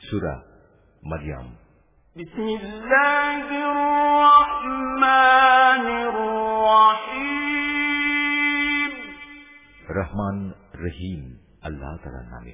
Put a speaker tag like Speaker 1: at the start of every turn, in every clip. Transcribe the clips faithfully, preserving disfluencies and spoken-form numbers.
Speaker 1: সূরা মারইয়াম।
Speaker 2: বিসমিল্লাহির রহমানির রহিম।
Speaker 1: রহমান রহিম আল্লাহ তাআলার নামে।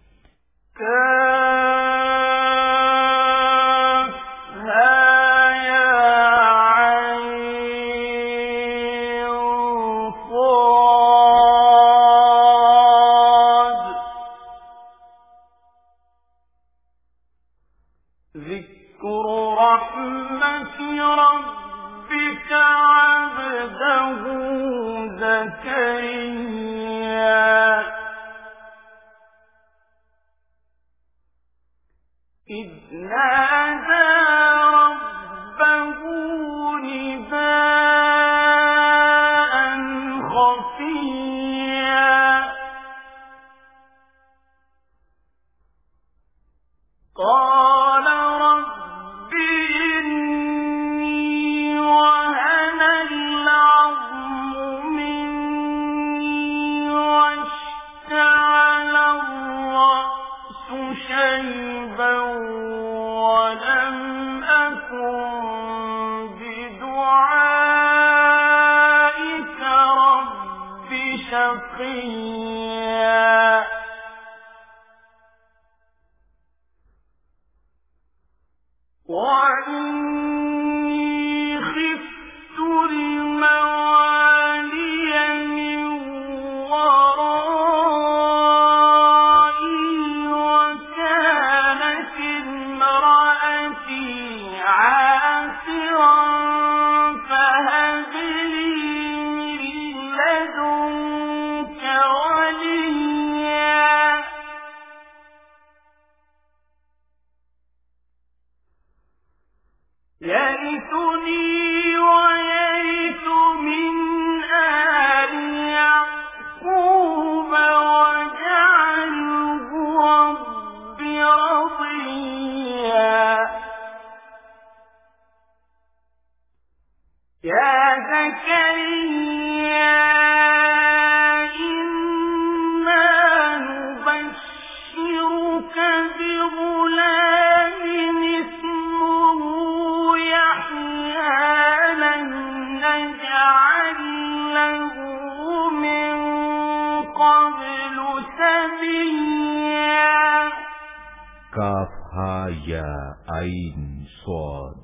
Speaker 1: কাফ হা ইয়া আইন সাদ।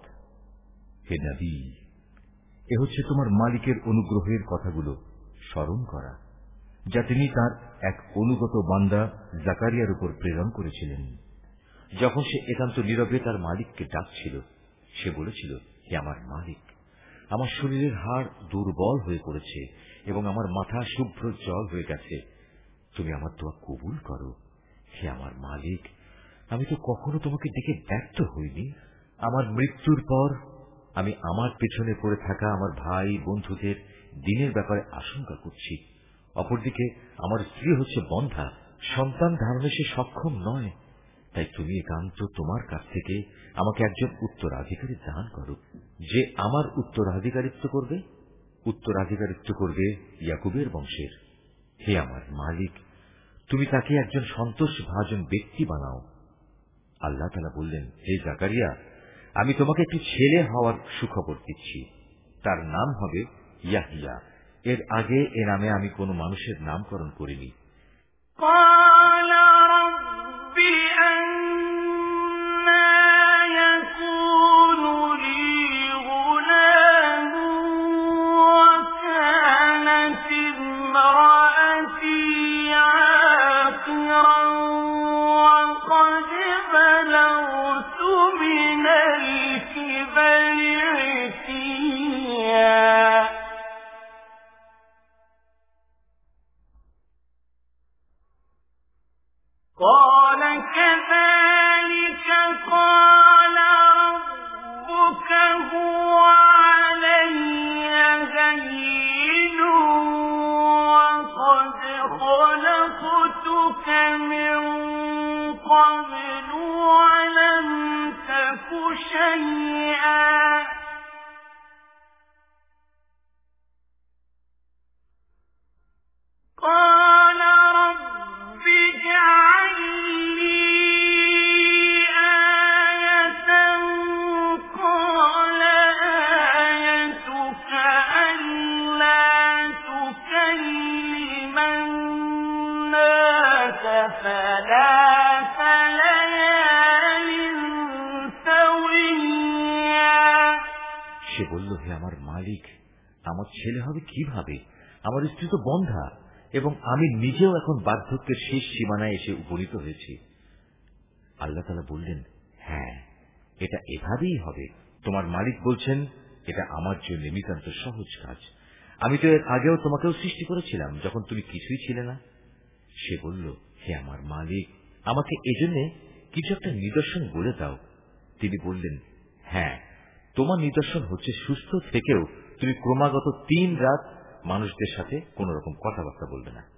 Speaker 1: হে নবী, এ হচ্ছে তোমার মালিকের অনুগ্রহের কথাগুলো স্মরণ করা, যা তিনি তার এক অনুগত বান্দা জাকারিয়ার উপর প্রেরণ করেছিলেন। যখন সে একান্ত নীরবে তার মালিককে ডাকছিল, সে বলেছিল, হে আমার মালিক, আমার শরীরের হাড় দুর্বল হয়ে পড়েছে এবং আমার মাথা শুভ্র জল হয়ে গেছে, তুমি আমার দোয়া কবুল করো। হে আমার মালিক, আমি তো কখনো তোমাকে ডেকে ব্যর্থ হইনি। আমার মৃত্যুর পর আমি আমার পেছনে পড়ে থাকা আমার ভাই বন্ধুদের দিনের ব্যাপারে আশঙ্কা করছি। অপরদিকে আমার স্ত্রী হচ্ছে বন্ধ্যা, সন্তান ধারণে সে সক্ষম নয়। তাই তুমি একান্ত তোমার কাছ থেকে আমাকে একজন উত্তরাধিকারী দান করো, যে আমার উত্তরাধিকারিত্ব করবে উত্তরাধিকারিত্ব করবে ইয়াকুবের বংশের। হে আমার মালিক, তুমি তাকে একজন সন্তোষভাজন ব্যক্তি বানাও। আল্লাহ তাআলা বললেন, হে জাকারিয়া, আমি তোমাকে একটি ছেলে হওয়ার সুখবর দিচ্ছি। তার নাম হবে ইয়াহইয়া। এর আগে এ নামে আমি কোনো মানুষের নামকরণ করিনি।
Speaker 2: قال كذلك قال ربك هو علي هين وقد خلقتك من قبل ولم تك شيئا قال رب اجعل لي
Speaker 1: বলল, হে আমার মালিক, আমার ছেলে হবে কিভাবে? আমার স্ত্রী তো বন্ধা এবং আমি নিজেও এখন বার্ধক্যের শেষ সীমানায় এসে উপনীত হয়েছি। আল্লাহ তাআলা বললেন, হ্যাঁ, এটা এভাবেই হবে। তোমার মালিক বলছেন, এটা আমার জন্য নিতান্ত সহজ কাজ। আমি তো এর আগেও তোমাকেও সৃষ্টি করেছিলাম যখন তুমি কিছুই ছিলে না। সে বলল, হে আমার মালিক, আমাকে এজন্য কিছু একটা নিদর্শন বলে দাও। তিনি বললেন, হ্যাঁ, তোমার নিদর্শন হচ্ছে সুস্থ থেকেও তুমি ক্রমাগত তিন রাত মানুষদের সাথে কোন রকম কথাবার্তা বলবে না।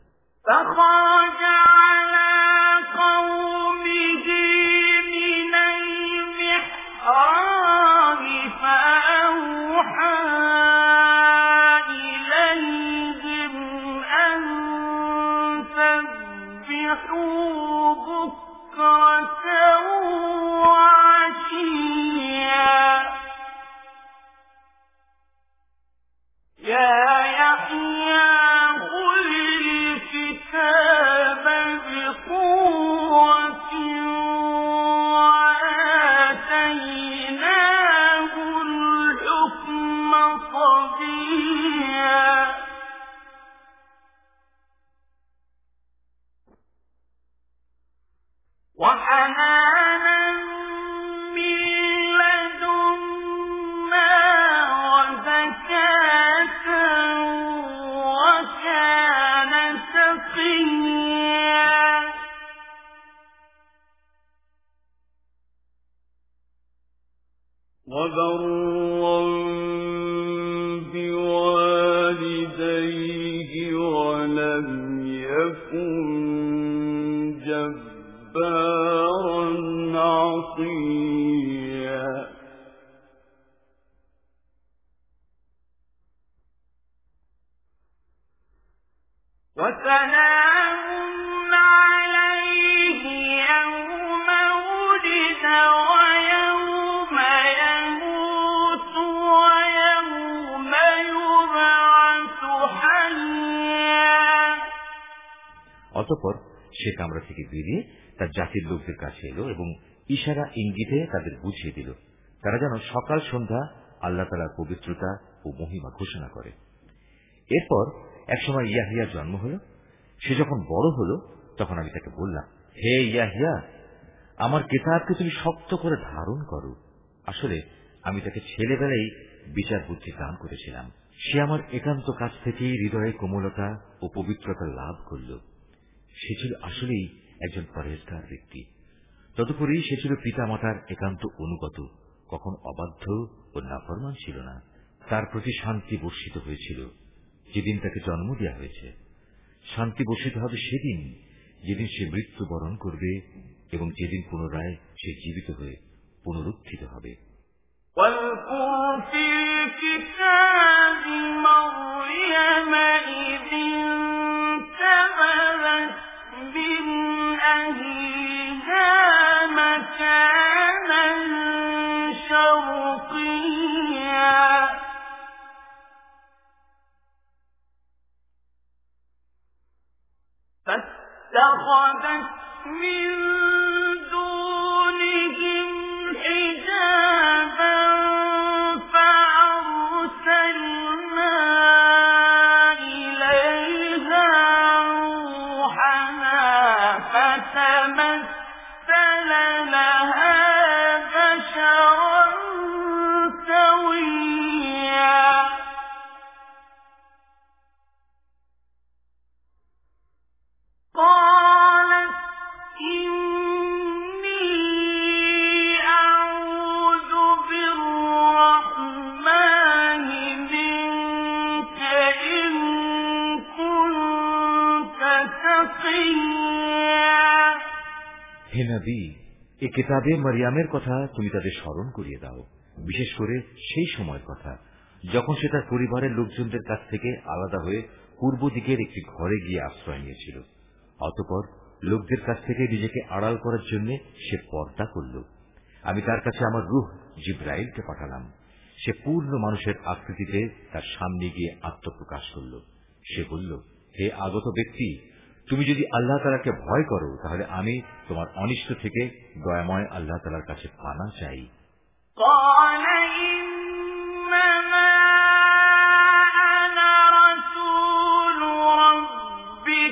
Speaker 1: অতঃপর সে কামরা থেকে বেরিয়ে তার জাতির লোকদের কাছে এলো এবং ইশারা ইঙ্গিতে তাদের বুঝিয়ে দিল, তারা যেন সকাল সন্ধ্যা আল্লাহ তাআলার পবিত্রতা ও মহিমা ঘোষণা করে। এরপর একসময় ইয়াহিয়া জন্ম হল। সে যখন বড় হল তখন আমি তাকে বললাম, হে ইয়াহিয়া, আমার কিতাবকে তুমি শক্ত করে ধারণ করো। আসলে আমি তাকে ছেলেবেলায় বিচার বুদ্ধি দান করেছিলাম। সে আমার একান্ত কাছ থেকেই হৃদয়ে কোমলতা ও পবিত্রতা লাভ করল। সে ছিল আসলেই একজন পরহেজগার ব্যক্তি। তদুপরি সে ছিল পিতা মাতার একান্ত অনুগত, কখন অবাধ্য ও নাফরমান ছিল না। তার প্রতি শান্তি বর্ষিত হয়েছিল যেদিন তাকে জন্ম দেওয়া হয়েছে। শান্তি বর্ষিত হবে সেদিন যেদিন সে মৃত্যুবরণ করবে এবং যেদিন পুনরায় সে জীবিত হয়ে পুনরুত্থিত হবে।
Speaker 2: فاتخذت من دونهم حجابا فأرسلنا إليها روحنا فتمثل لها بشرا سويا قالت إني أعوذ بالرحمن منك إن كنت تقيا।
Speaker 1: হে নবী, এ কিতাবে মারিয়ামের কথা তুমি তাদের স্মরণ করিয়ে দাও, বিশেষ করে সেই সময়ের কথা যখন সে তার পরিবারের লোকজনদের কাছ থেকে আলাদা হয়ে পূর্ব দিকের একটি ঘরে গিয়ে আশ্রয় নিয়েছিল। অতঃপর লোকদের কাছ থেকে নিজেকে আড়াল করার জন্য সে পর্দা করল। আমি তার কাছে আমার রূহ জিবরাইলকে পাঠালাম। সে পূর্ণ মানুষের আকৃতিতে তার সামনে গিয়ে আত্মপ্রকাশ করল। সে বলল, হে আগত ব্যক্তি, তুমি যদি আল্লাহ তাআলাকে ভয় করো তাহলে আমি তোমার অনিষ্ট থেকে দয়াময় আল্লাহ তাআলার কাছে পানা চাই।
Speaker 2: قال إنما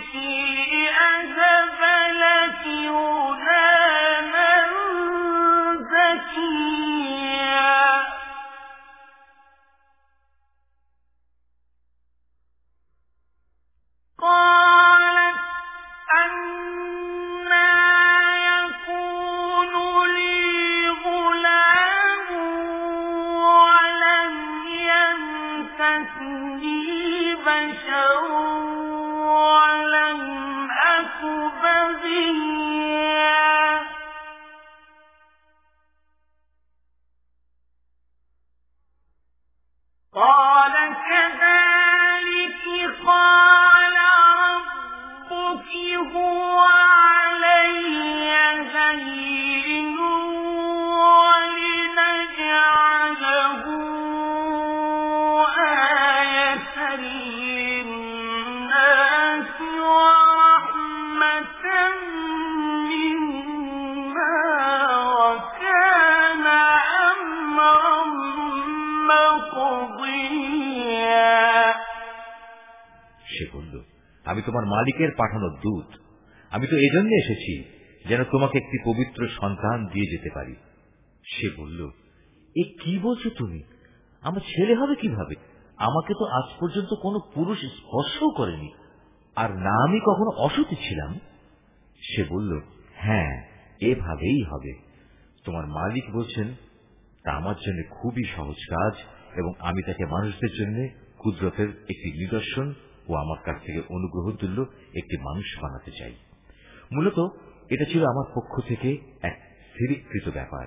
Speaker 1: আমি তোমার মালিকের পাঠানো দূত। আমি তো এজন্য এসেছি যেন তোমাকে একটি পবিত্র সন্তান দিয়ে যেতে পারি। সে বলল, এ কি বলছো তুমি? আমার ছেলে হবে কিভাবে? আমাকে তো আজ পর্যন্ত কোনো পুরুষ স্পর্শও করেনি, আর না আমি কখনো অসতী ছিলাম। সে বলল, হ্যাঁ, এভাবেই হবে। তোমার মালিক বলছেন, তা আমার জন্য খুবই সহজ কাজ, এবং আমি তাকে মানুষদের জন্য কুদরতের একটি নিদর্শন ও আমার কাছ থেকে অনুগ্রহ তুল্য একটি মানুষ বানাতে চাই। মূলত এটা ছিল আমার পক্ষ থেকে এক স্থিরীকৃত ব্যাপার।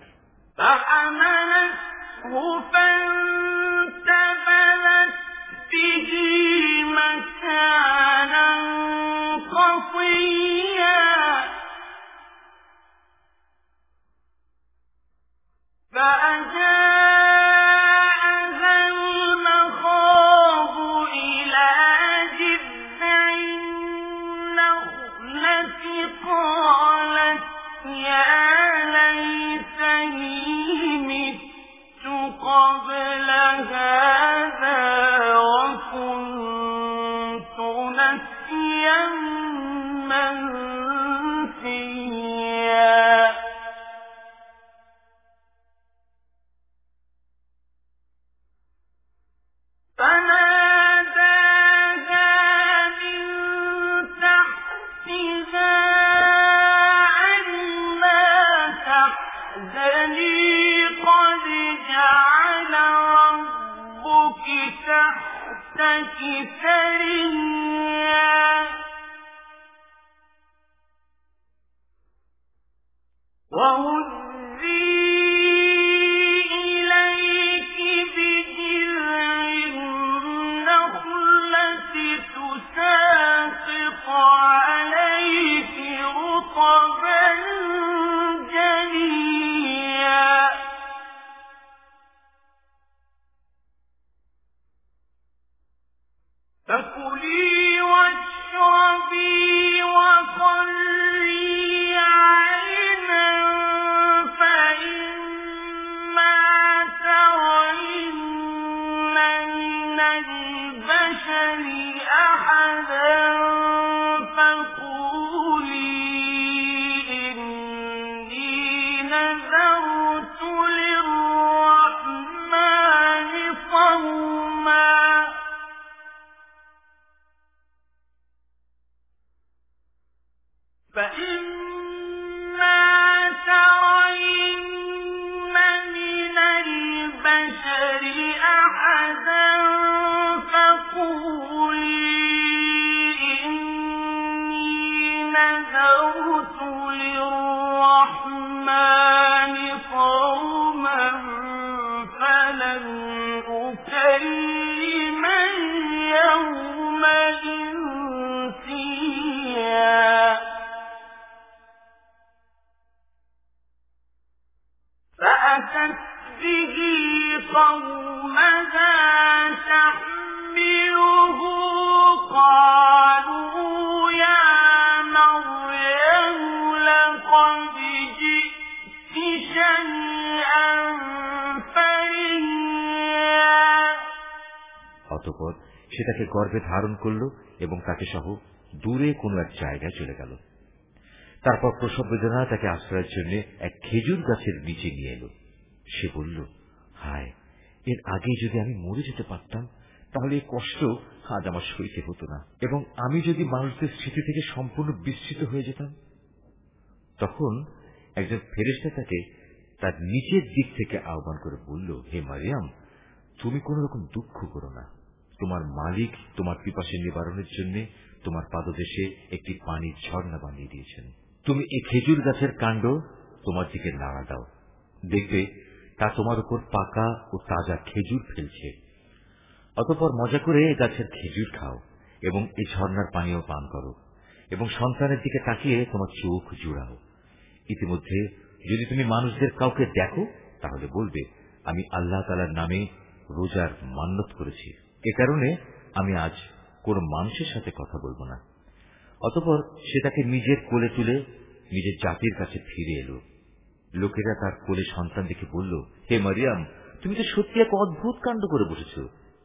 Speaker 1: অতঃপর সে তাকে গর্ভে ধারণ করল এবং তাকে সহ দূরে কোনো এক জায়গায় চলে গেল। তারপর প্রসব বেদনা তাকে আশ্রয়ের জন্য এক খেজুর গাছের নিচে নিয়ে এলো। সে বলল, হায়, এর আগে যদি আমি মরে যেতে পারতাম তাহলে এই কষ্ট আজ আমার সইতে হতো না, এবং আমি যদি মানুষদের স্মৃতি থেকে সম্পূর্ণ বিস্মৃত হয়ে যেতাম। তখন একজন ফেরেশতা তাকে তার নিচের দিক থেকে আহ্বান করে বলল, হে মারিয়াম, তুমি কোন রকম দুঃখ করো না। তোমার মালিক তোমার পিপাসা নিবারণের জন্য তোমার পাদদেশে একটি পানির ঝর্ণা বানিয়ে দিয়েছেন। তুমি এই খেজুর গাছের কাণ্ড তোমার দিকে নাড়া দাও, দেখবে তা তোমার উপর পাকা ও তাজা খেজুর ফেলছে। অতঃপর মজা করে এই গাছের খেজুর খাও এবং এই ঝর্ণার পানীয় পান করো, এবং সন্তানের দিকে তাকিয়ে তোমার চোখ জুড়াও। ইতিমধ্যে যদি তুমি মানুষদের কাউকে দেখো তাহলে বলবে, আমি আল্লাহ তাআলার নামে রোজার মান্নত করেছি, এ কারণে আমি আজ কোন মানুষের সাথে কথা বলবো না। অতঃপর সে তাকে নিজের কোলে তুলে নিজের জাতির কাছে ফিরে এলো। লোকেরা তার কোলে সন্তান দেখে বলল, হে মারিয়াম, তুমি তো সত্যি এক অদ্ভুত কাণ্ড করে বসেছ।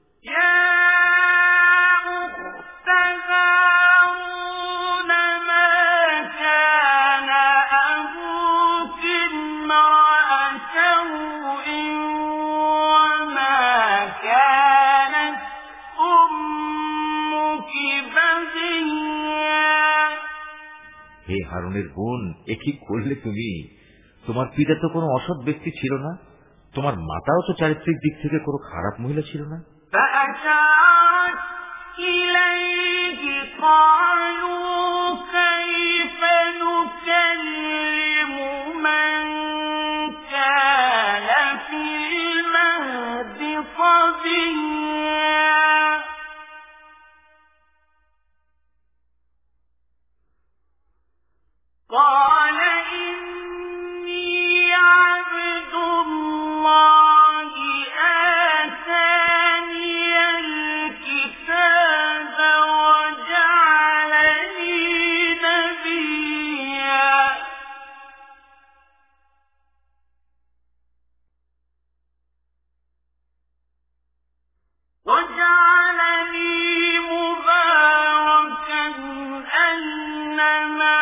Speaker 1: হে হারুনের বোন, এ কি করলে তুমি? তোমার পিতা তো কোনো অসৎ ব্যক্তি ছিল না, তোমার মাতাও তো চারিত্রিক দিক থেকে কোনো খারাপ মহিলা ছিল না।
Speaker 2: قال إني عبد الله آتاني الكتاب وجعلني نبيا وجعلني مباركا أينما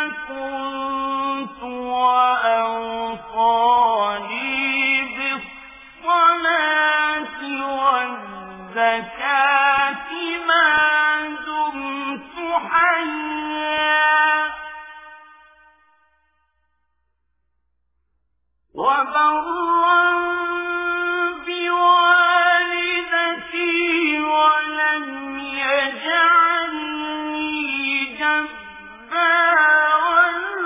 Speaker 2: كنت وأوصاني بالصلاة والزكاة ما دمت حيا وبرا بوالدتي ولم يجعلني جبارا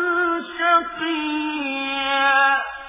Speaker 2: شقيا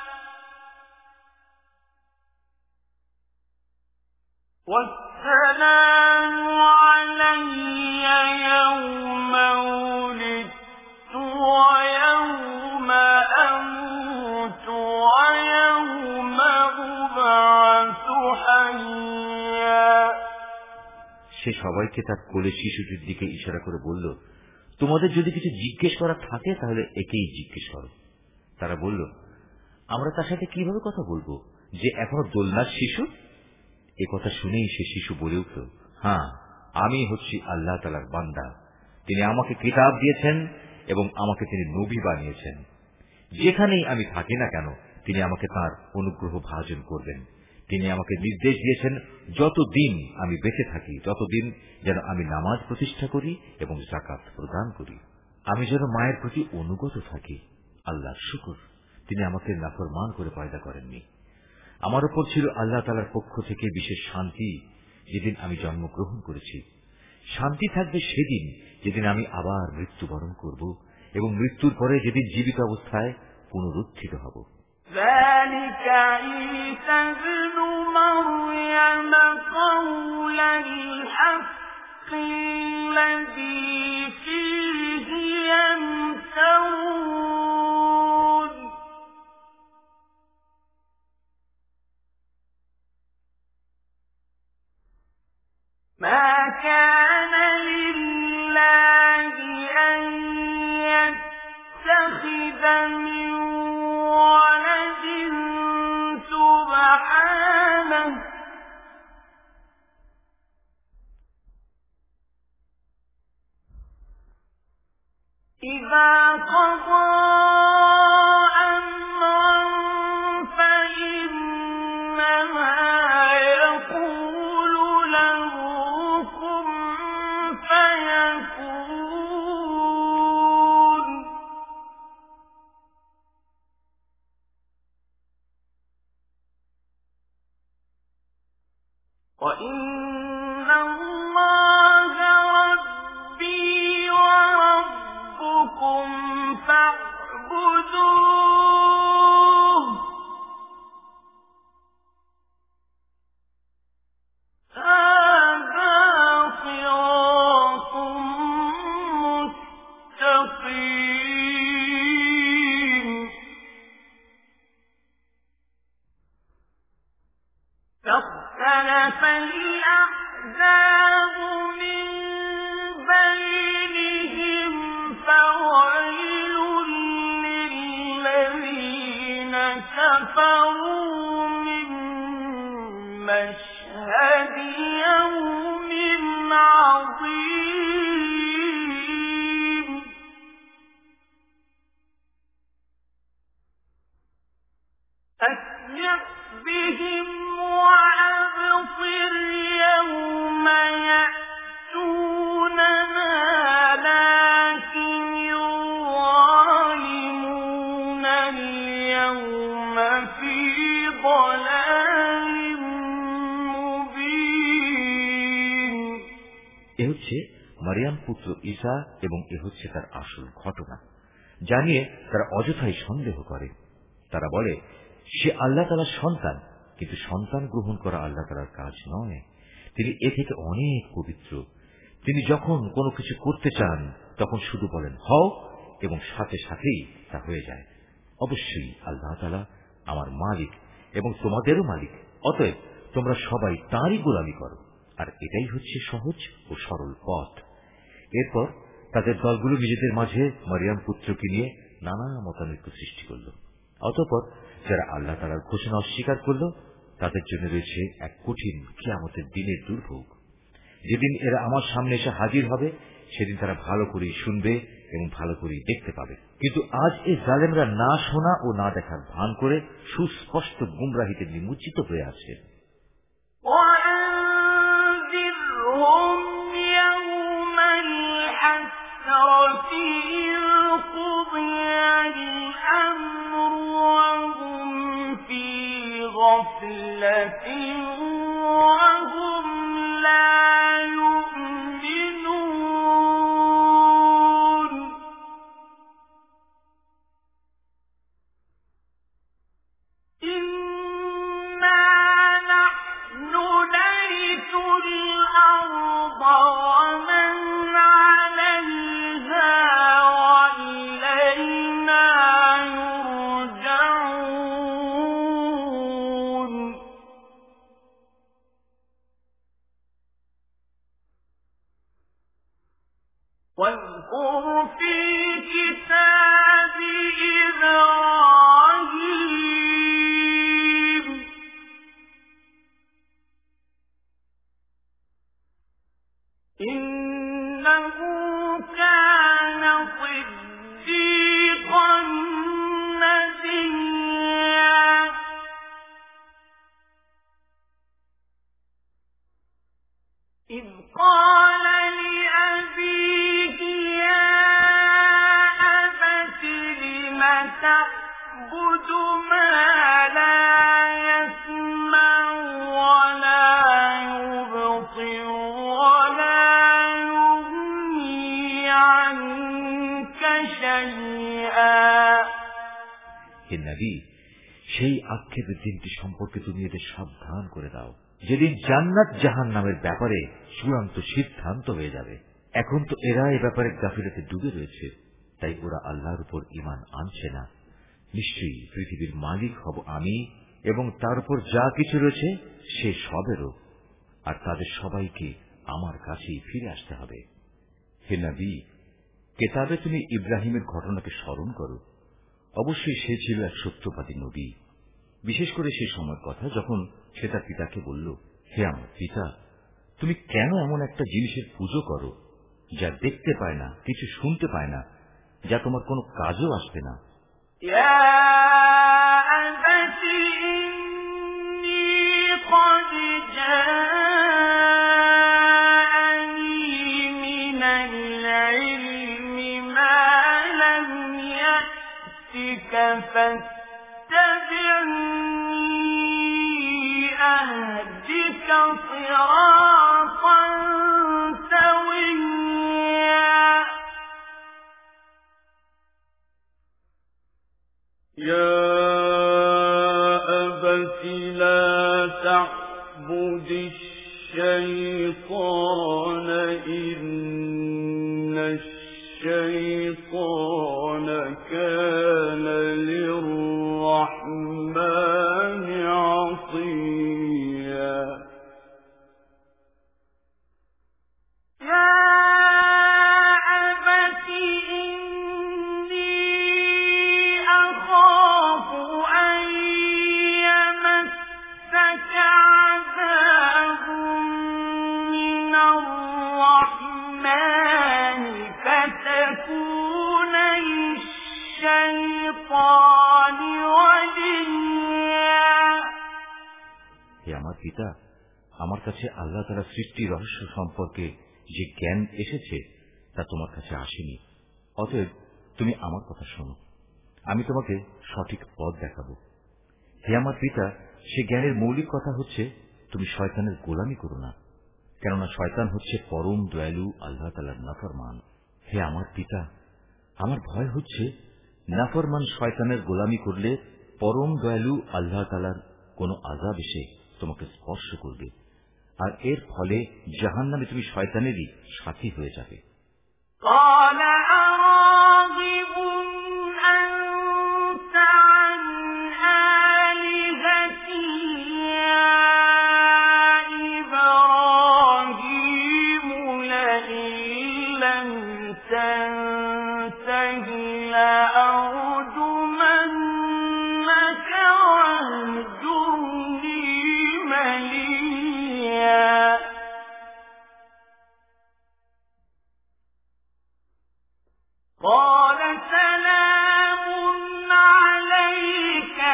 Speaker 2: والسلام علي يوم ولدت ويوم أموت ويوم أبعث حيا।
Speaker 1: সে সবাইকে তার কোলে শিশুটির দিকে ইশারা করে বলল, তোমাদের যদি কিছু জিজ্ঞেস করা থাকে তাহলে একেই জিজ্ঞেস করো। তারা বলল, আমরা তার সাথে কিভাবে কথা বলবো যে এখনো দোলনার শিশু? এ কথা শুনেই সে শিশু বলে উঠল, হ্যাঁ, আমি হচ্ছি আল্লাহ তাআলার বান্দা। তিনি আমাকে কিতাব দিয়েছেন এবং আমাকে তিনি নবী বানিয়েছেন। যেখানেই আমি থাকি না কেন তিনি আমাকে তাঁর অনুগ্রহ ভাজন করবেন। তিনি আমাকে নির্দেশ দিয়েছেন যতদিন আমি বেঁচে থাকি ততদিন যেন আমি নামাজ প্রতিষ্ঠা করি এবং যাকাত প্রদান করি, আমি যেন মায়ের প্রতি অনুগত থাকি। আল্লাহর শুকর, তিনি আমাকে নাফরমান করে পয়দা করেননি। আমার উপর ছিল আল্লাহ তাআলার পক্ষ থেকে বিশেষ শান্তি যেদিন আমি জন্মগ্রহণ করেছি। শান্তি থাকবে সেদিন যেদিন আমি আবার মৃত্যুবরণ করব এবং মৃত্যুর পরে যেদিন জীবিত অবস্থায় পুনরুত্থিত হব।
Speaker 2: ذلك عيسى ابن مريم قول الحق الذي فيه يمترون ما كان لله أن يتخذ من ولد سبحانه وإن الله ربي وربكم فاعبدوه هذا صراط مستقيم فاختلف الأحزاب من بينهم فويل للذين كفروا من مشهد يوم عظيم أسمع بهم وأبصر يوم يأتوننا لكن الظالمون اليوم في ضلال مبين
Speaker 1: এ হচ্ছে মারিয়াম পুত্র ঈসা এবং এ হচ্ছে তার আসল ঘটনা, জানিয়ে তারা অযথাই সন্দেহ করে। তারা বলে সে আল্লাহ তাআলার সন্তান, কিন্তু সন্তান গ্রহণ করা আল্লাহ তাআলার কাজ নয়। তিনি এ থেকে অনেক পবিত্র। তিনি যখন কোনো কিছু করতে চান তখন শুধু বলেন হও, এবং সাথে সাথেই তা হয়ে যায়। অবশ্যই আল্লাহ তাআলা আমার মালিক এবং তোমাদেরও মালিক, অতএব তোমরা সবাই তাঁরই গোলামি করো, আর এটাই হচ্ছে সহজ ও সরল পথ। এরপর তাদের দলগুলো নিজেদের মাঝে মারিয়াম পুত্রকে নিয়ে নানা মতানৈক্য সৃষ্টি করল। অতঃপর যারা আল্লাহ তাআলার ঘোষণা অস্বীকার করল তাদের জন্য রয়েছে এক কঠিন কিয়ামতের দিনের দুর্ভোগ। যেদিন এরা আমার সামনে এসে হাজির হবে সেদিন তারা ভালো করে শুনবে এবং ভালো করে দেখতে পাবে, কিন্তু আজ এই জালেমরা না শোনা ও না দেখার ভান করে সুস্পষ্ট গুমরাহিতে নিমজ্জিত হয়ে আছে।
Speaker 2: غفلة وهم لا يؤمنون إنا نحن نرث الأرض ومن عليها وإلينا واذكر في الكتاب إبراهيم إنه كان صديقا نبيا إذ قال لأبيه تعبد ما لا يسمع ولا يبصر ولا يغني عنك شيئا
Speaker 1: হে নবী, সেই আক্ষেপের দিনটি সম্পর্কে তুমি এদের সাবধান করে দাও, যেদিন জান্নাত জাহান্নামের ব্যাপারে চূড়ান্ত সিদ্ধান্ত হয়ে যাবে। এখন তো এরা এ ব্যাপারে গাফিলতে ডুবে রয়েছে, তাই ওরা আল্লাহর উপর ঈমান আনছে না। নিশ্চয়ই পৃথিবীর মালিক হব আমি এবং তার উপর যা কিছু রয়েছে সে সবেরও, আর তাদের সবাইকে আমার কাছেই ফিরে আসতে হবে। হে নবী, কেতাবে তুমি ইব্রাহিমের ঘটনাকে স্মরণ করো। অবশ্যই সে ছিল এক সত্যবাদী নবী, বিশেষ করে সেই সময়ের কথা যখন সে তার পিতাকে বলল, হে আমার পিতা, তুমি কেন এমন একটা জিনিসের পুজো করো যা দেখতে পায় না, কিছু শুনতে পায় না, যা তোমার কোনো কাজও আসবে না।
Speaker 2: فاتبعني أهدك صراطا سويا يا أبت لا تعبد الشيطان إن الشيطان كان للرحمن عصيا يا أبت إني أخاف أن يمسك عذاب من الرحمن فتكون للشيطان وليا
Speaker 1: হে আমার পিতা, আমার কাছে আল্লাহ তাআলার সৃষ্টি রহস্য সম্পর্কে যে জ্ঞান এসেছে তা তোমার কাছে আসেনি। অতএব তুমি আমার কথা শোনো, আমি তোমাকে সঠিক পথ দেখাবো। হে আমার পিতা, সে জ্ঞানের মৌলিক কথা হচ্ছে তুমি শয়তানের গোলামি করো না, কেননা শয়তান হচ্ছে পরম দয়ালু আল্লাহ তাআলার নাফরমান। হে আমার পিতা, আমার ভয় হচ্ছে নাফরমান শয়তানের গোলামি করলে পরম দয়ালু আল্লাহ তাআলার কোন আযাব এসে তোমাকে স্পর্শ করবে, আর এর ফলে জাহান্নামে তুমি শয়তানেরই সাথী হয়ে যাবে।
Speaker 2: قال أراغب أنت عن آلهتي يا إبراهيم لئن لم تنته لأرجمنك واهجرني مليا قال سلام عليك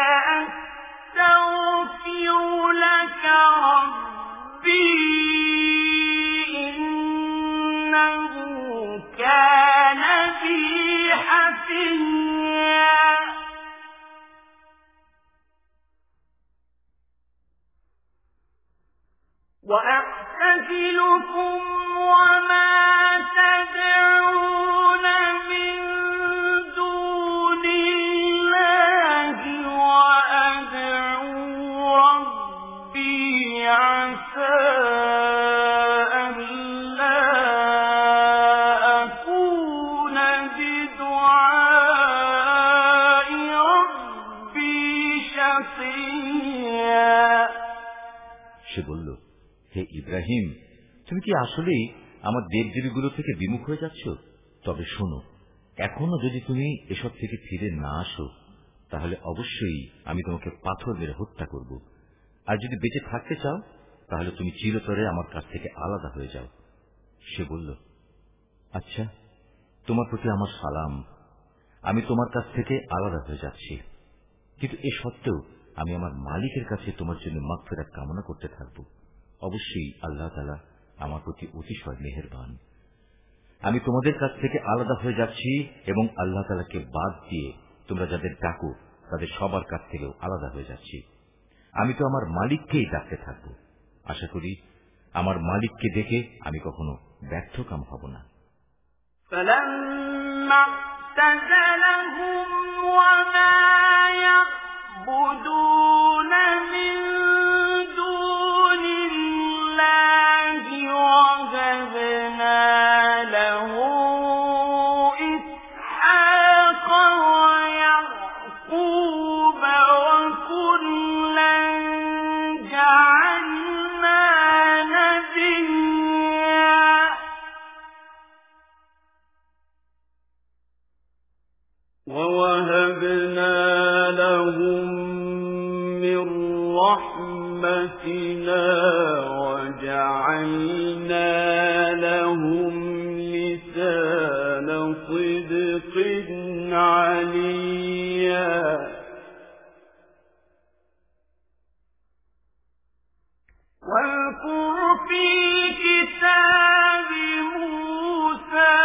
Speaker 2: سأستغفر لك ربي إنه كان بي حفيا وأعتزلكم وما تدعون من دون الله وأدعو ربي عسى ألا أكون بدعاء ربي شقيا
Speaker 1: সে বলল, হে ইব্রাহিম, তুমি কি আসলেই আমার দেবদেবীগুলো থেকে বিমুখ হয়ে যাচ্ছ? তবে শোনো, এখনো যদি তুমি এসব থেকে ফিরে না আসো তাহলে অবশ্যই আমি তোমাকে পাথর মেরে হত্যা করব। আর যদি বেঁচে থাকতে চাও তাহলে তুমি চিরতরে আমার কাছ থেকে আলাদা হয়ে যাও। সে বলল, আচ্ছা, তোমার প্রতি আমার সালাম, আমি তোমার কাছ থেকে আলাদা হয়ে যাচ্ছি, কিন্তু এ সত্ত্বেও আমি আমার মালিকের কাছে তোমার জন্য মাগফিরাত কামনা করতে থাকব। অবশ্যই আল্লাহ তাআলা আমার প্রতি অতিশয় মেহেরবান। আমি তোমাদের কাছ থেকে আলাদা হয়ে যাচ্ছি এবং আল্লাহ তাআলাকে বাদ দিয়ে তোমরা যাদের ডাকো তাদের সবার কাছ থেকেও আলাদা হয়ে যাচ্ছি। আমি তো আমার মালিককেই ডাকতে থাকব। আশা করি আমার মালিককে দেখে আমি কখনো ব্যর্থকাম হব না।
Speaker 2: فلما اعتزلهم وما يعبدون من دون الله وهبنا له إسحاق ويعقوب وكلا جعلنا نبيا ووهبنا لهم من رحمتنا وجعلنا لهم لسان صدق عليا واذكر في الكتاب موسى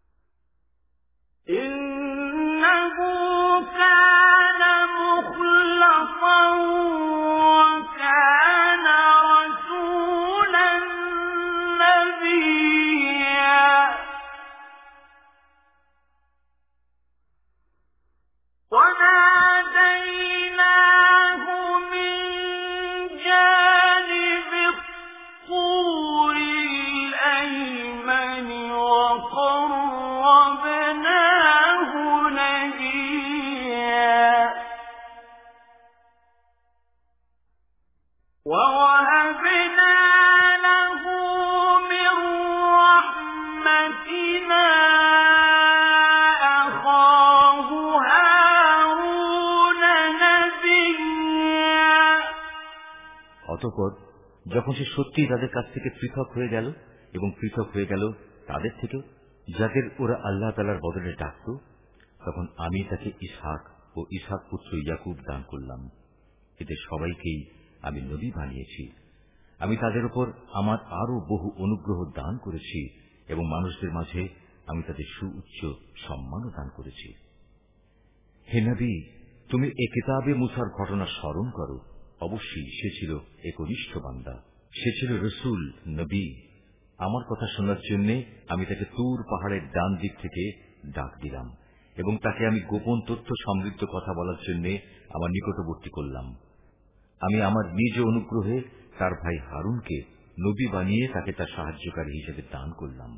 Speaker 2: إنه كان مخلصا
Speaker 1: অতঃপর যখন সে সত্যি তাদের কাছ থেকে পৃথক হয়ে গেল এবং পৃথক হয়ে গেল তাদের থেকে যাদের ওরা আল্লাহ তাআলার বদলে ডাকত, তখন আমি তাকে ইসহাক ও ইসহাক পুত্র ইয়াকুব দান করলাম। এদের সবাইকেই আমি নবী বানিয়েছি। আমি তাদের উপর আমার আরো বহু অনুগ্রহ দান করেছি এবং মানুষদের মাঝে আমি তাদের সুউচ্চ সম্মানও দান করেছি। হে নবী, তুমি এ কিতাবে মুসার ঘটনা স্মরণ করো। অবশ্যই সে ছিল একনিষ্ঠ বান্দা, সে ছিল রসুল নবী। আমার কথা শোনার জন্য আমি তাকে তুর পাহাড়ের ডান দিক থেকে ডাক দিলাম এবং তাকে আমি গোপন তথ্য সমৃদ্ধ কথা বলার জন্য আমার নিকটবর্তী করলাম। আমি আমার নিজ অনুগ্রহে তার ভাই হারুনকে নবী বানিয়ে তাকে তার সাহায্যকারী হিসেবে দান করলাম।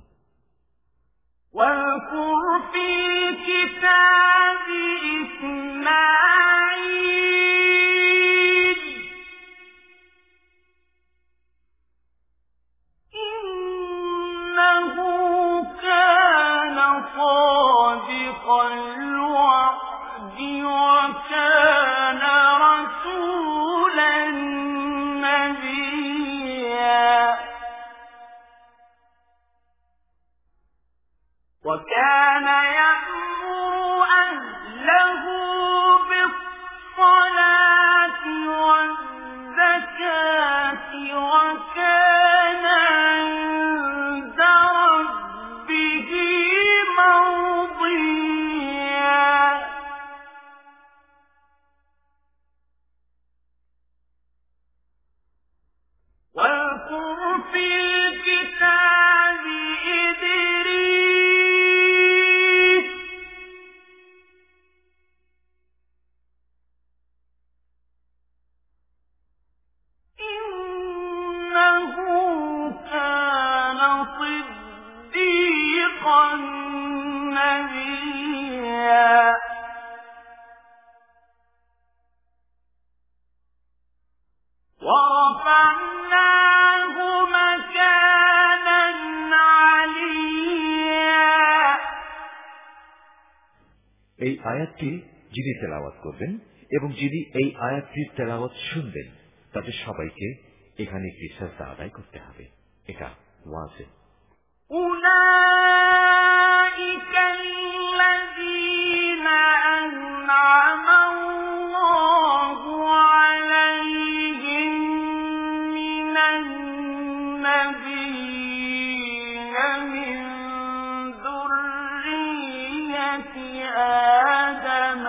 Speaker 2: وكان يأمر أهله بالصلاة والزكاة وكان عند ربه مرضيا. واذكر في الكتاب إدريس إنه كان صديقا نبيا. ورفعناه مكانا عليا.
Speaker 1: এই আয়াতটি যিনি তেলাওয়াত করবেন এবং যিনি এই আয়াতটির তেলাওয়াত শুনবেন তাদের সবাইকে এখানে একটি সাজদা আদায় করতে হবে। এটা ওয়াজিব।
Speaker 2: أولئك الذين أنعم الله عليهم من النبيين من ذرية آدم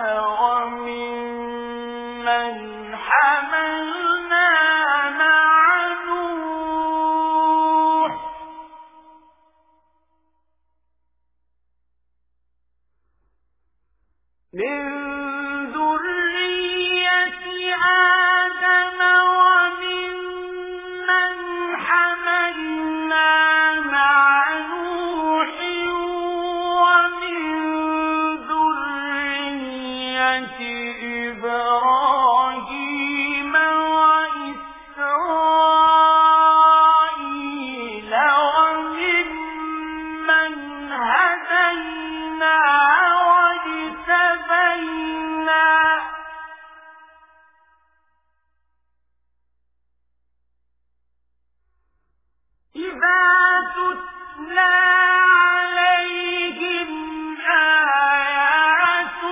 Speaker 2: وممن حملنا مع نوح من ذرية آدم وممن حملنا مع نوح ومن ذرية إبراهيم وإسرائيل وممن هدينا واجتبينا. إذا تتلى عليهم آيات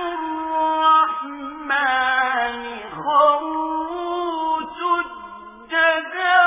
Speaker 2: الرحمن خروا سجدا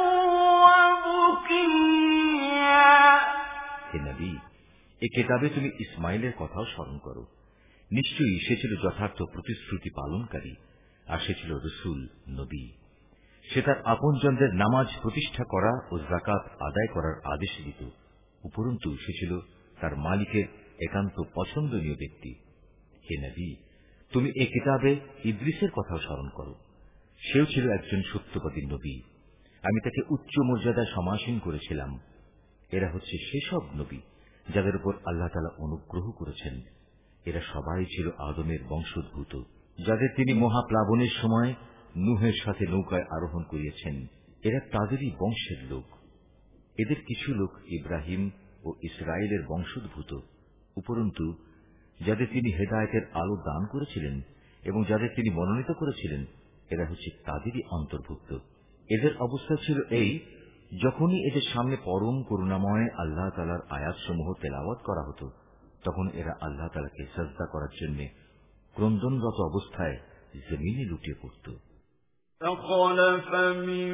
Speaker 2: وبكيا.
Speaker 1: হে নবী, এই কিতাবে তুমি ইসমাইলের কথাও স্মরণ করো। নিশ্চয়ই সে ছিল যথার্থ প্রতিশ্রুতি পালনকারী আর সে ছিল রসুল, নবী। সে তার আপনজনদের নামাজ প্রতিষ্ঠা করা ও যাকাত আদায় করার আদেশ দিত। উপরন্তু সে ছিল তার মালিকের একান্ত পছন্দনীয় ব্যক্তি। হে নবী, তুমি এ কিতাবে ইদ্রিসের কথাও স্মরণ করো। সেও ছিল একজন সত্যবাদী নবী। আমি তাকে উচ্চ মর্যাদায় সমাসীন করেছিলাম। এরা হচ্ছে সেসব নবী যাদের উপর আল্লাহ তাআলা অনুগ্রহ করেছেন। এরা সবাই ছিল আদমের বংশোদ্ভূত, যাদের তিনি মহাপ্লাবনের সময় নূহের সাথে নৌকায় আরোহণ করিয়েছেন। এরা তাদেরই বংশের লোক। এদের কিছু লোক ইব্রাহিম ও ইসরায়েলের বংশোদ্ভূত। উপরন্তু যাদের তিনি হেদায়েতের আলো দান করেছিলেন এবং যাদের তিনি মনোনীত করেছিলেন, এরা হচ্ছে তাদেরই অন্তর্ভুক্ত। এদের অবস্থা ছিল এই, যখনই এদের সামনে পরম করুণাময় আল্লাহ তাআলার আয়াতসমূহ তেলাওয়াত করা হতো, তখন এরা আল্লাহ তাআলাকে সাজদা করার জন্য ক্রন্দনরত অবস্থায় জমিনে লুটিয়ে পড়ত।
Speaker 2: فخلف من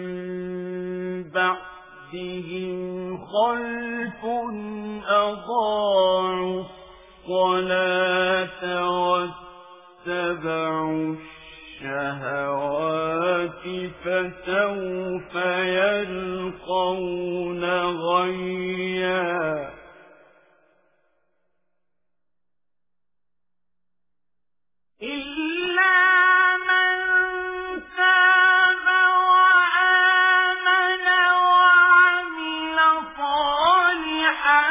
Speaker 2: بعدهم خلف أضاعوا الصلاة واتبعوا الشهوات فسوف يلقون غيا إلا من تاب وآمن وعمل صالحا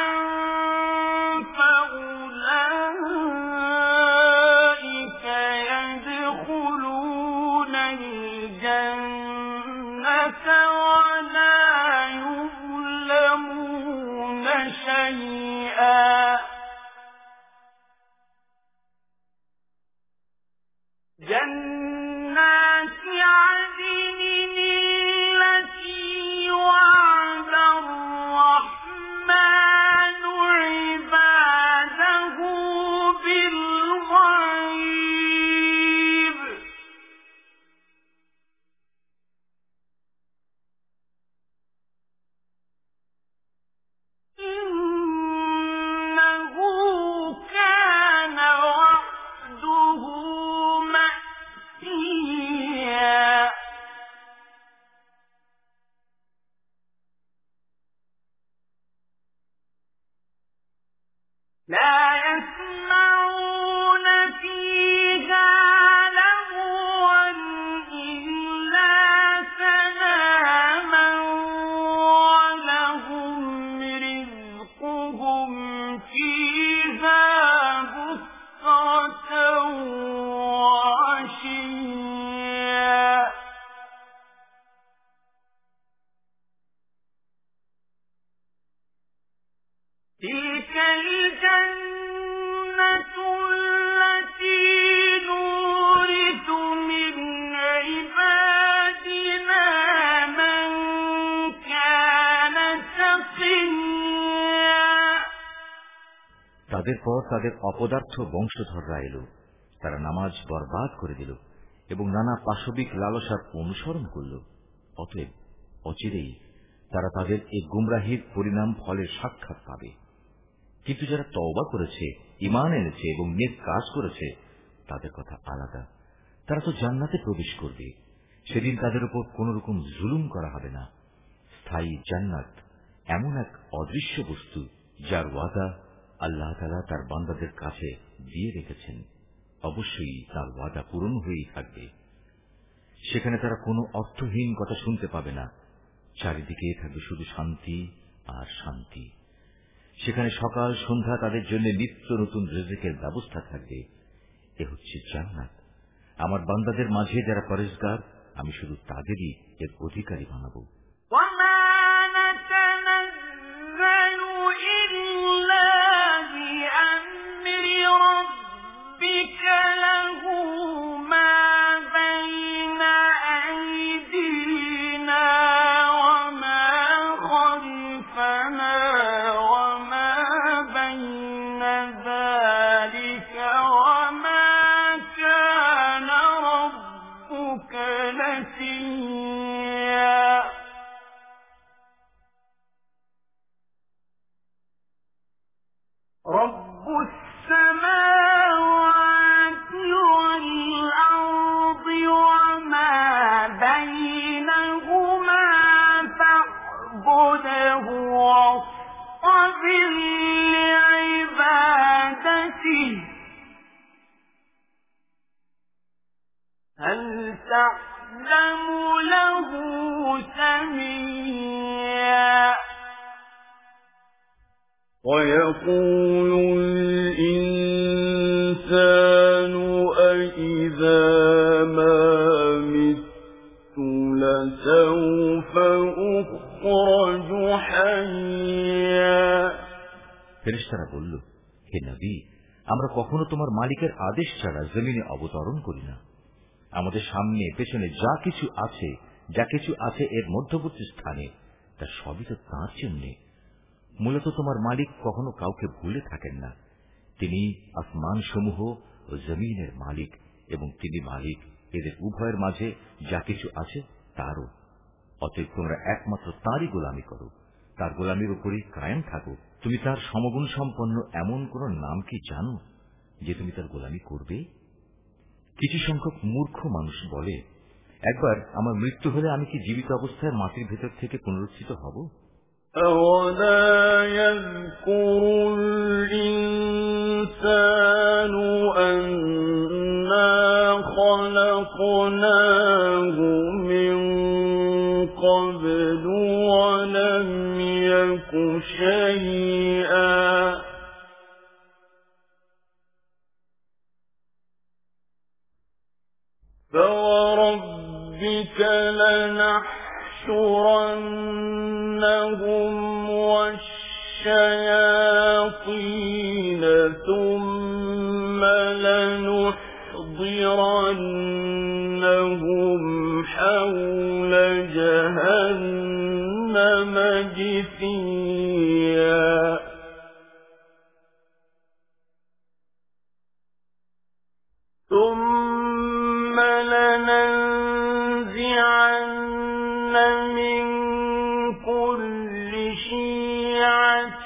Speaker 2: فأولئك يدخلون الجنة ولا يظلمون شيئا جنات عدن التي وعد الرحمن عباده بالغيب إنه كان وعده لا يسمعون فيها لغوا إلا سلاما ولهم رزقهم فيها بكرة وعشيا تلك الجنة التي نورث من عبادنا من كان تقيا
Speaker 1: তাদের পর তাদের অপদার্থ বংশধররা এলো। তারা নামাজ বরবাদ করে দিল এবং নানা পাশবিক লালসার অনুসরণ করল। অতএব অচিরেই তারা তাদের এই গুমরাহির পরিণাম ফলের সাক্ষাৎ পাবে। কিন্তু যারা তওবা করেছে, ঈমান এনেছে এবং নেক কাজ করেছে, তাদের কথা আলাদা। তারা তো জান্নাতে প্রবেশ করবে। সেদিন তাদের উপর কোন রকম জুলুম করা হবে না। স্থায়ী জান্নাত এমন এক অদৃশ্য বস্তু, যার ওয়াদা আল্লাহ তাআলা তার বান্দাদের কাছে দিয়ে রেখেছেন। অবশ্যই তার ওয়াদা পূরণ হয়েই থাকবে। সেখানে তারা কোনো অর্থহীন কথা শুনতে পাবে না। চারিদিকে থাকবে শুধু শান্তি আর শান্তি। সেখানে সকাল সন্ধ্যা তাদের জন্য নিত্য নতুন রিজিকের ব্যবস্থা থাকবে। এ হচ্ছে জান্নাত। আমার বান্দাদের মাঝে যারা পরেজগার, আমি শুধু তাদেরই এর অধিকারী বানাবো।
Speaker 2: هل تعلم له سميا
Speaker 3: ويقول الإنسان أإذا ما مت لسوف أخرج حيا
Speaker 1: ফেরেশতারা বলল, হে নবী, আমরা কখনো তোমার মালিকের আদেশ ছাড়া জমিনে অবতরণ করি না। আমাদের সামনে পেছনে যা কিছু আছে যা কিছু আছে এর মধ্যবর্তী স্থানে তা সবই তো তাঁর জন্যে। মূলত তোমার মালিক কখনো কাউকে ভুলে থাকেন না। তিনি আসমান সমূহ ও জমিনের মালিক এবং তিনি মালিক এদের উভয়ের মাঝে যা কিছু আছে তারও। অতএব তোমরা একমাত্র তাঁরই গোলামি করো, তার গোলামির উপরই কায়েম থাকো। তুমি তার সমগুণ সম্পন্ন এমন কোন নাম কি জানো যে তুমি তার গোলামি করবে? কিছু সংখ্যক মূর্খ মানুষ বলে, একবার আমার মৃত্যু হলে আমি কি জীবিত অবস্থায় মাটির ভেতর থেকে পুনরুত্থিত হব?
Speaker 3: أَوَلَا يَذْكُرُ الْإِنسَانُ أَنَّا خَلَقْنَاهُ مِنْ قَبْلُ وَلَمْ يَكُ شَيْئًا فَوَرَبِّكَ لَنَحْشُرَنَّهُمْ وَالشَّيَاطِينَ ثُمَّ لَنُحْضِرَنَّهُمْ حَوْلَ جَهَنَّمَ جِثِيًّا ثُمَّ لَنَنزِعَنَّ مِنْ كُلِّ شِيعَةٍ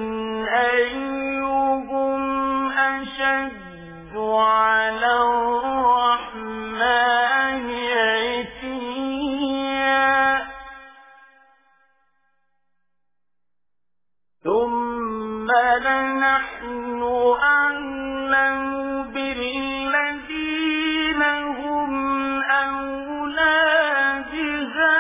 Speaker 3: أَيُّهُمْ أَشَدُّ عَلَى الرَّحْمَنِ عِتِيًّا ثُمَّ لَنَحْنُ أَعْلَمُ بِالَّذِينَ هُمْ أَوْلَى بِهَا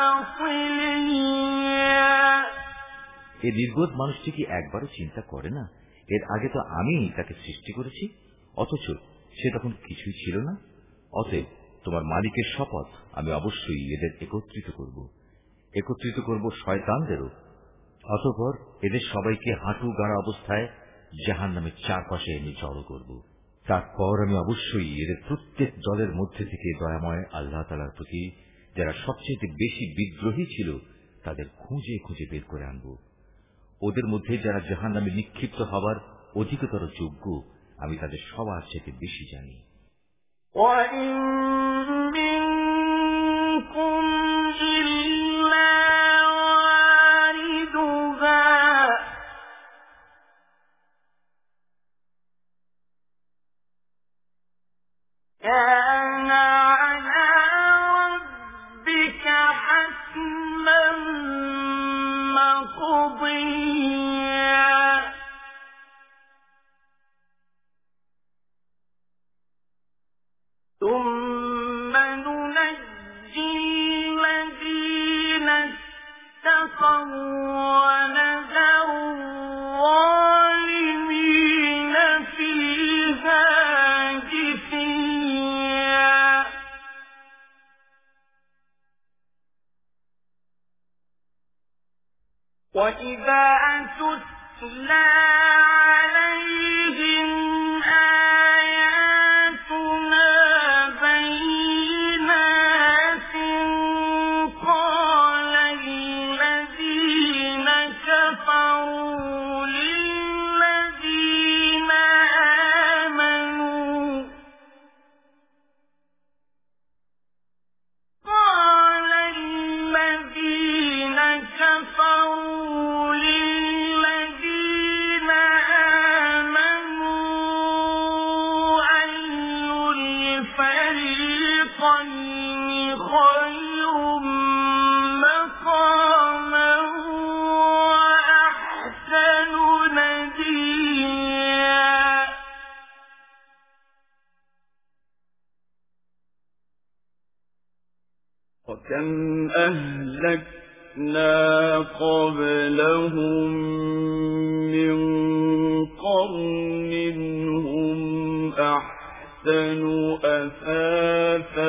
Speaker 3: صِلِيًّا
Speaker 1: এই নির্বোধ মানুষটি কি একবারও চিন্তা করে না, এর আগে তো আমি তাকে সৃষ্টি করেছি, অথচ সে তখন কিছুই ছিল না? অতএব তোমার মালিকের শপথ, আমি অবশ্যই এদের একত্রিত করব, একত্রিত করব শয়তানদেরও। অতঃপর এদের সবাইকে হাঁটু গাড়া অবস্থায় জাহান্নামের চারপাশে এনে জড়ো করব। তারপর আমি অবশ্যই এদের প্রত্যেক দলের মধ্যে থেকে দয়াময় আল্লাহ তাআলার প্রতি যারা সবচেয়ে বেশি বিদ্রোহী ছিল তাদের খুঁজে খুঁজে বের করে আনব। ওদের মধ্যে যারা জাহান্নামে নিক্ষিপ্ত হবার অধিকতর যোগ্য আমি তাদের সবার চেয়ে বেশি জানি।
Speaker 2: كَانَ عَلَى رَبِّكَ حَتْمًا مَّقْضِيًّا ثُمَّ نُنَجِّي الَّذِينَ اتَّقَوْا وَنَذَرُ الظَّالِمِينَ فِيهَا جِثِيًّا وَإِذَا تُتْلَى عَلَيْهِمْ آيَاتُنَا بَيِّنَاتٍ قَالَ الَّذِينَ كَفَرُوا لِلَّذِينَ آمَنُوا قَالَ الَّذِينَ كَفَرُوا لِلَّذِينَ آمَنُوا أَيُّ الْفَرِيقَيْنِ خَيْرٌ مَّقَامًا وَأَحْسَنُ نَدِيًّا
Speaker 3: وكم أهلكنا قبلهم من قرن هم أحسن أثاثا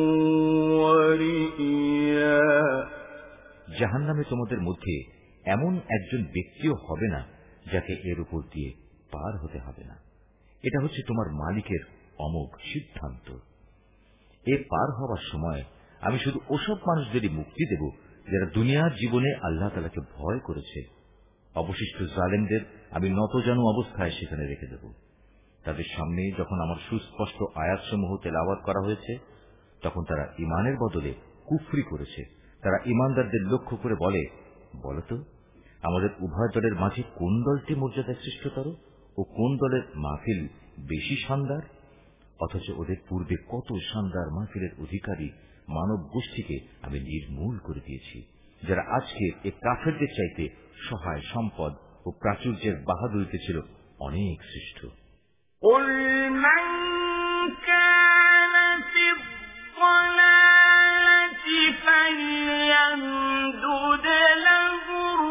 Speaker 3: ورئيا
Speaker 1: জাহান্নামে তোমাদের মধ্যে এমন একজন ব্যক্তিও হবে না যাকে এর উপর দিয়ে পার হতে হবে না। এটা হচ্ছে তোমার মালিকের অমোঘ সিদ্ধান্ত। এ পার হওয়ার সময় আমি শুধু ওসব মানুষদেরই মুক্তি দেব যারা দুনিয়ার জীবনে আল্লাহ তাআলাকে ভয় করেছে। অবশিষ্ট জালেমদের আমি নতজানু অবস্থায় সেখানে রেখে দেব। তাদের সামনে যখন আমার সুস্পষ্ট আয়াতসমূহ তেলাওয়াত করা হয়েছে তখন তারা ইমানের বদলে কুফরি করেছে। তারা ইমানদারদের লক্ষ্য করে বলে, বলতো আমাদের উভয় দলের মাঝে কোন দলটি মর্যাদা শ্রেষ্ঠতর ও কোন দলের মাহফিল বেশি শানদার? অথচ ওদের পূর্বে কত শানদার মাহফিলের অধিকারী মানব গোষ্ঠীকে আমি নির্মূল করে দিয়েছি, যারা আজকে এ কাফেরদের চাইতে সহায় সম্পদ ও প্রাচুর্যের বাহাদুরিতে ছিল অনেক শ্রেষ্ঠ।
Speaker 3: فليمدد له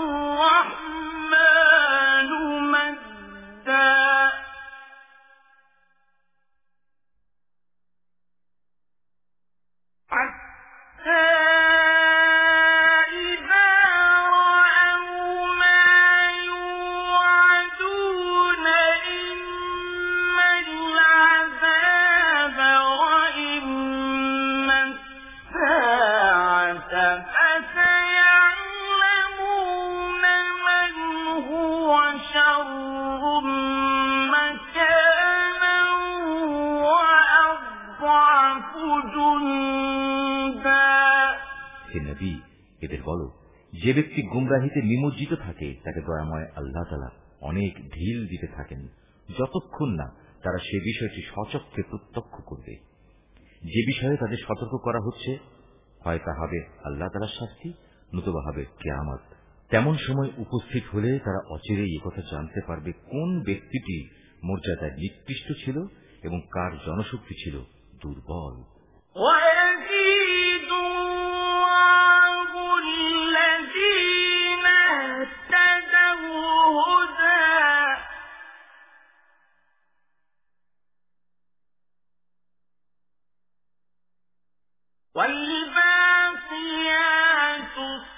Speaker 3: الرحمن مدا حتى إذا رأوا ما يوعدون إما العذاب وإما الساعة فسيعلمون من هو شر مكانا وأضعف جندا।
Speaker 1: হে নবী, এদের বলো, যে ব্যক্তি গুমরাহিতে নিমজ্জিত থাকে তাকে দয়াময় আল্লাহ তাআলা অনেক ঢিল দিতে থাকেন যতক্ষণ না তারা সে বিষয়টি সচক্ষে প্রত্যক্ষ করবে। যে বিষয়ে তাদের সতর্ক করা হচ্ছে হয় তা হবে আল্লাহ তাআলার শাস্তি, নতুবা হবে কিয়ামত। তেমন সময় উপস্থিত হলে তারা অচিরেই একথা জানতে পারবে কোন ব্যক্তিটি মর্যাদায় নিকৃষ্ট ছিল এবং কার জনশক্তি ছিল দুর্বল।
Speaker 3: ويزيد الله الذين اهتدوا هدى والباقيات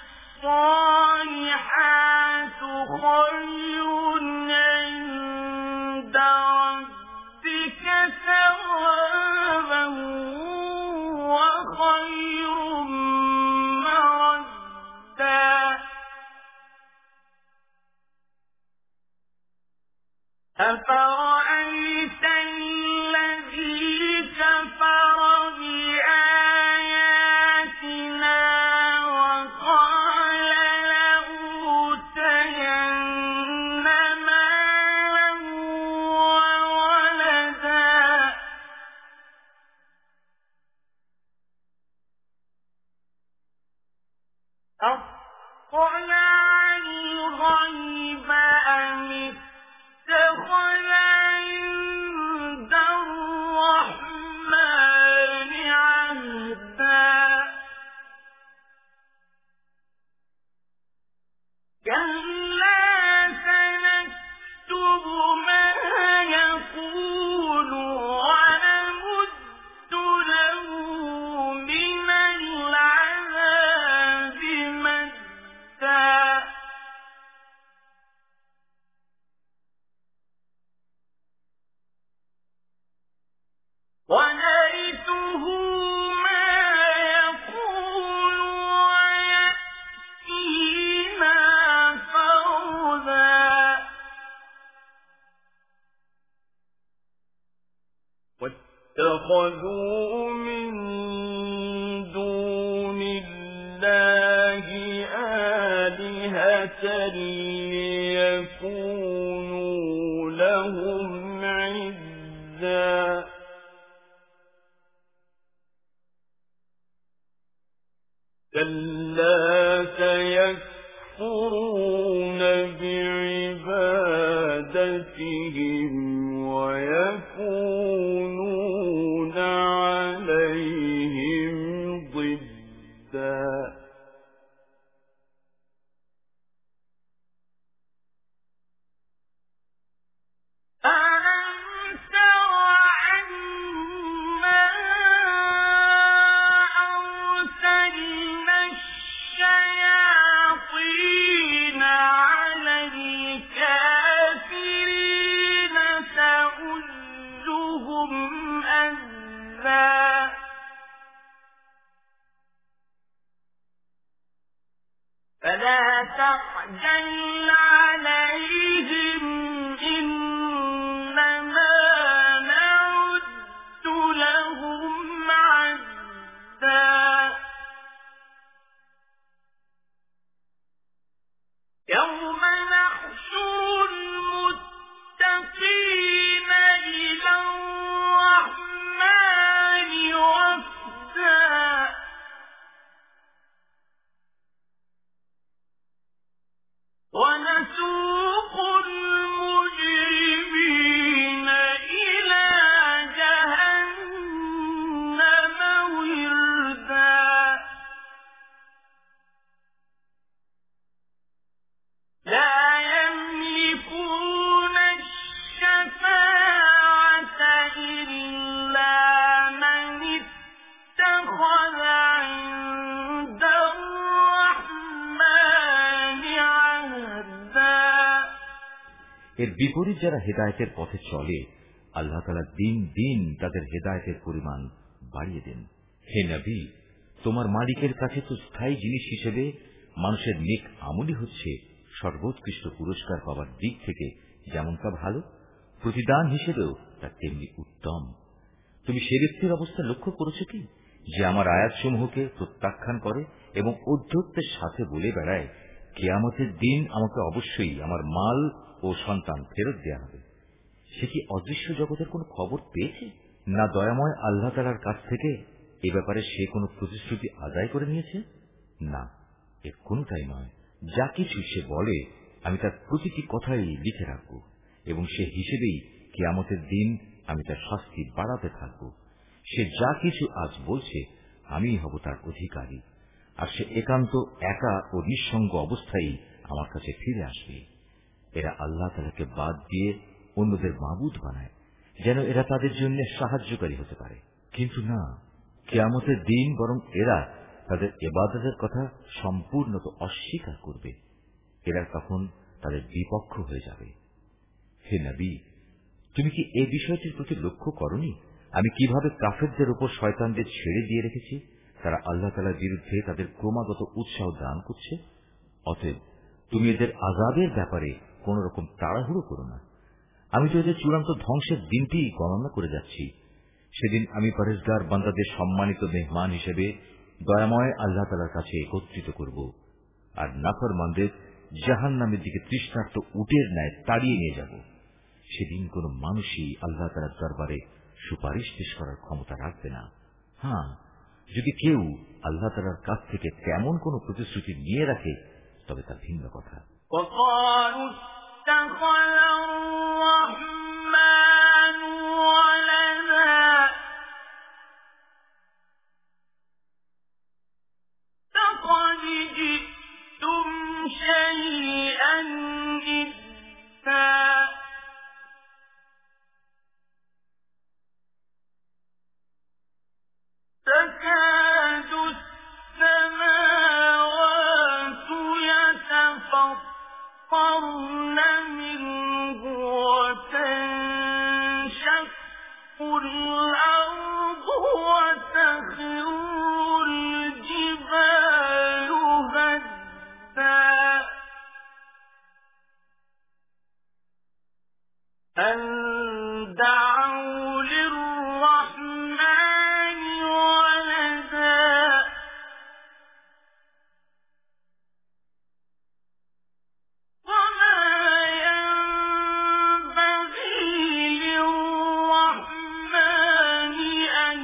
Speaker 3: الصالحات خير عند ربك ثوابا وخير مردا أفرأيت الذي كفر بآياتنا وقال لأوتين مالا وولدا أطلع الغيب أم اتخذ عند الرحمن عهدا كلا سنكتب ما يقول ونمد له من العذاب مدا ونرثه ما يقول ويأتينا فردا واتخذوا من دون الله آلهة ليكونوا لهم عزا كلا سيكفرون بعبادتهم ويكونون عليهم ضدا
Speaker 2: أذى فلا تعجل عليهم إنما نعد لهم عدا يوم نحشر المتقين إلى الرحمن وفدا ونسوق المجرمين إلى جهنم وردا لا يملكون الشفاعة إلا من اتخذ عند الرحمن عهدا
Speaker 1: এর বিপরীত যারা হেদায়েতের পথে চলে আল্লাহ তাআলা দিন দিন তাদের হেদায়েতের পরিমাণ বাড়িয়ে দেন। হে নবী, তোমার মালিকের কাছে তো স্থায়ী জিনিস হিসেবে মানুষের নেক আমলই হচ্ছে সর্বোৎকৃষ্ট পুরস্কার পাওয়ার দিক থেকে যেমনটা ভালো, প্রতিদান হিসেবেও তা তেমনি উত্তম। তুমি সে ব্যক্তির অবস্থা লক্ষ্য করেছ কি যে আমার আয়াতসমূহকে প্রত্যাখ্যান করে এবং ঔদ্ধত্যের সাথে বলে বেড়ায়, কিয়ামতের দিন আমাকে অবশ্যই আমার মাল ও সন্তান ফেরত দেয়া হবে। সে কি অদৃশ্য জগতের কোন খবর পেয়েছে? না দয়াময় আল্লাহ তাআলার কাছ থেকে এ ব্যাপারে সে কোনো প্রতিশ্রুতি আদায় করে নিয়েছে? না, এর কোনটাই নয়। যা কিছু সে বলে আমি তার প্রতিটি কথাই লিখে রাখব এবং সে হিসেবেই কিয়ামতের দিন আমি তার শাস্তি বাড়াতে থাকব। সে যা কিছু আজ বলছে আমি হব তার অধিকারী, আর সে একান্ত একা ও নিঃসঙ্গ অবস্থায় আমার কাছে ফিরে আসবে। এরা আল্লাহ তাআলাকে বাদ দিয়ে অন্যদের মাবুদ বানায় যেন এরা তাদের জন্য সাহায্যকারী হতে পারে, কিন্তু না, কিয়ামতের দিন বরং এরা তাদের ইবাদতের কথা সম্পূর্ণত অস্বীকার করবে। এরা তখন তাদের বিপক্ষ হয়ে যাবে। হে নবী, তুমি কি এই বিষয়টির প্রতি লক্ষ্য করনি আমি কিভাবে কাফেরদের উপর শয়তানদের ছেড়ে দিয়ে রেখেছি? তারা আল্লাহ তাআলার বিরুদ্ধে তাদের ক্রমাগত উৎসাহ দান করছে। অতএব তুমি এদের আযাবের ব্যাপারে কোন রকম তাড়াহুড়ো করো না। আমি তো এদের চূড়ান্ত ধ্বংসের দিনটি গণনা করে যাচ্ছি। সেদিন আমি পরেজগার বান্দাদের সম্মানিত মেহমান হিসেবে দয়াময় আল্লাহ তাআলার কাছে একত্রিত করব, আর নাফরমানদের জাহান্নামের দিকে তৃষ্ণার্ত উটের ন্যায় তাড়িয়ে নিয়ে যাব। সেদিন কোন মানুষই আল্লাহ তাআলার দরবারে সুপারিশ পেশ করার ক্ষমতা রাখবে না। হ্যাঁ, যদি কেউ আল্লাহ তাআলার কাছ থেকে তেমন কোন প্রতিশ্রুতি নিয়ে রাখে তবে তা ভিন্ন কথা।
Speaker 2: تكاد السماوات يتفطرن منه وتنشق الأرض وتخر الجبال هدا أن دعوا للرحمن ولدا وما ينبغي للرحمن أن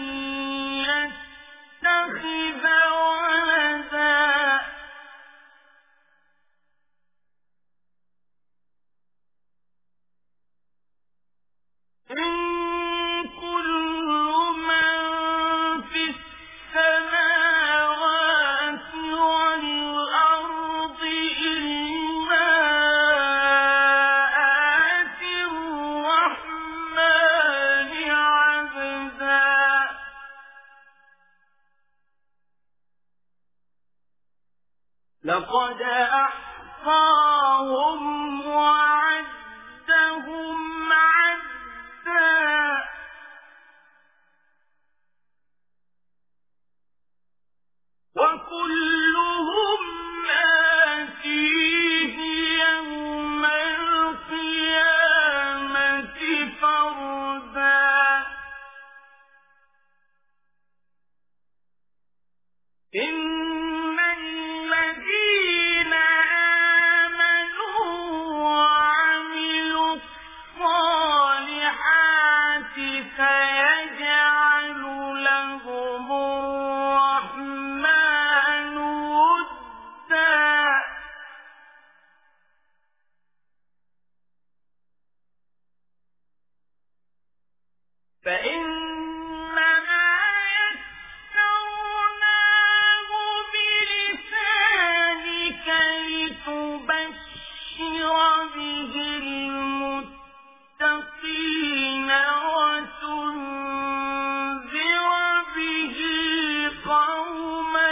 Speaker 2: يتخذ ولدا إن كل من في السماوات والأرض إلا آتي الرحمن عبدا لقد أحصاهم وعدهم عدا إن الذين آمنوا وعملوا الصالحات سيجعل لهم الرحمن ودا فإنما يسرناه بلسانك لتبشر به المتقين وتنذر به قوما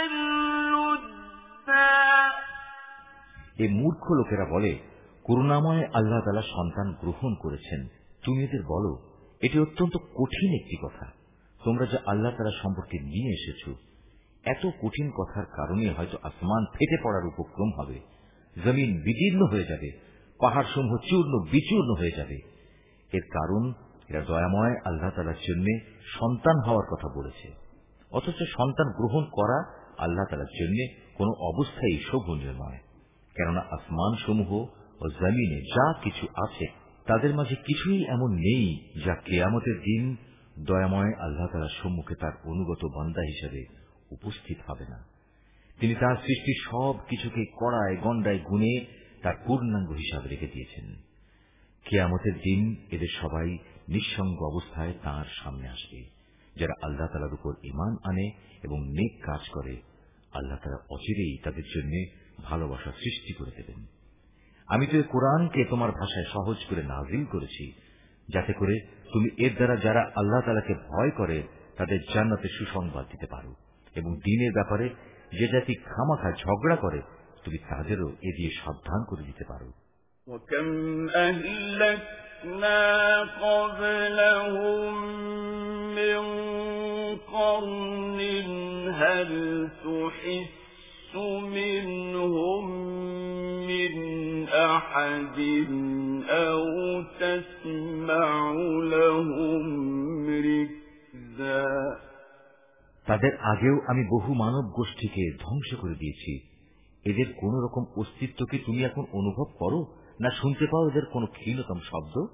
Speaker 2: لدا
Speaker 1: এই মূর্খ লোকেরা বলে, করুণাময় আল্লাহ তাআলা সন্তান গ্রহণ করেছেন। তুমি এদের বলো, এটি অত্যন্ত কঠিন একটি কথা তোমরা যা আল্লাহ তাআলা সম্পর্কে নিয়ে এসেছ। এত কঠিন কথার কারণে হয়তো আসমান ফেটে পড়ার উপক্রম হবে, জমিন বিদীর্ণ হয়ে যাবে, পাহাড় সমূহ চূর্ণ বিচূর্ণ হয়ে যাবে। এর কারণ এরা দয়াময় আল্লাহ তাআলার জন্য সন্তান হওয়ার কথা বলেছে, অথচ সন্তান গ্রহণ করা আল্লাহ তাআলার জন্য কোনো অবস্থায় শোভনীয় নয়। কেননা আসমান সমূহ ও জমিনে যা কিছু আছে তাদের মাঝে কিছুই এমন নেই যা কিয়ামতের দিন দয়াময় আল্লাহ তাআলার সম্মুখে তার অনুগত বান্দা হিসেবে উপস্থিত হবে না। তিনি তার সৃষ্টি সব কিছুকে কড়ায় গণ্ডায় গুণে তার পূর্ণাঙ্গ হিসাবে রেখে দিয়েছেন। কিয়ামতের দিন এদের সবাই নিঃসঙ্গ অবস্থায় তাঁর সামনে আসবে। যারা আল্লাহ তাআলার উপর ঈমান আনে এবং নেক কাজ করে, আল্লাহ তাআলা অচিরেই তাদের জন্য ভালোবাসা সৃষ্টি করে দেবেন। আমি তো এই কোরআনকে তোমার ভাষায় সহজ করে নাযিল করেছি, যাতে করে তুমি এর দ্বারা যারা আল্লাহ তাআলাকে ভয় করে তাদের জান্নাতে সুসংবাদ দিতে পারো, এবং দ্বীনের ব্যাপারে যে জাতি খামাখা ঝগড়া করে তুমি তাদেরও এ দিয়ে সাবধান করে দিতে পারো।
Speaker 3: وَكَمْ أَهْلَكْنَا قَبْلَهُم مِّن قَرْنٍ هَلْ تُحِسُّ مِنْهُم مِّنْ أَحَدٍ أَوْ تَسْمَعُ لَهُمْ رِكْزًا
Speaker 1: তাদের আগেও আমি বহু মানব গোষ্ঠীকে ধ্বংস করে দিয়েছি। এদের কোন রকম অস্তিত্ব কি তুমি এখন অনুভব করো, না শুনতে পাও এদের কোন ক্ষীণতম শব্দ?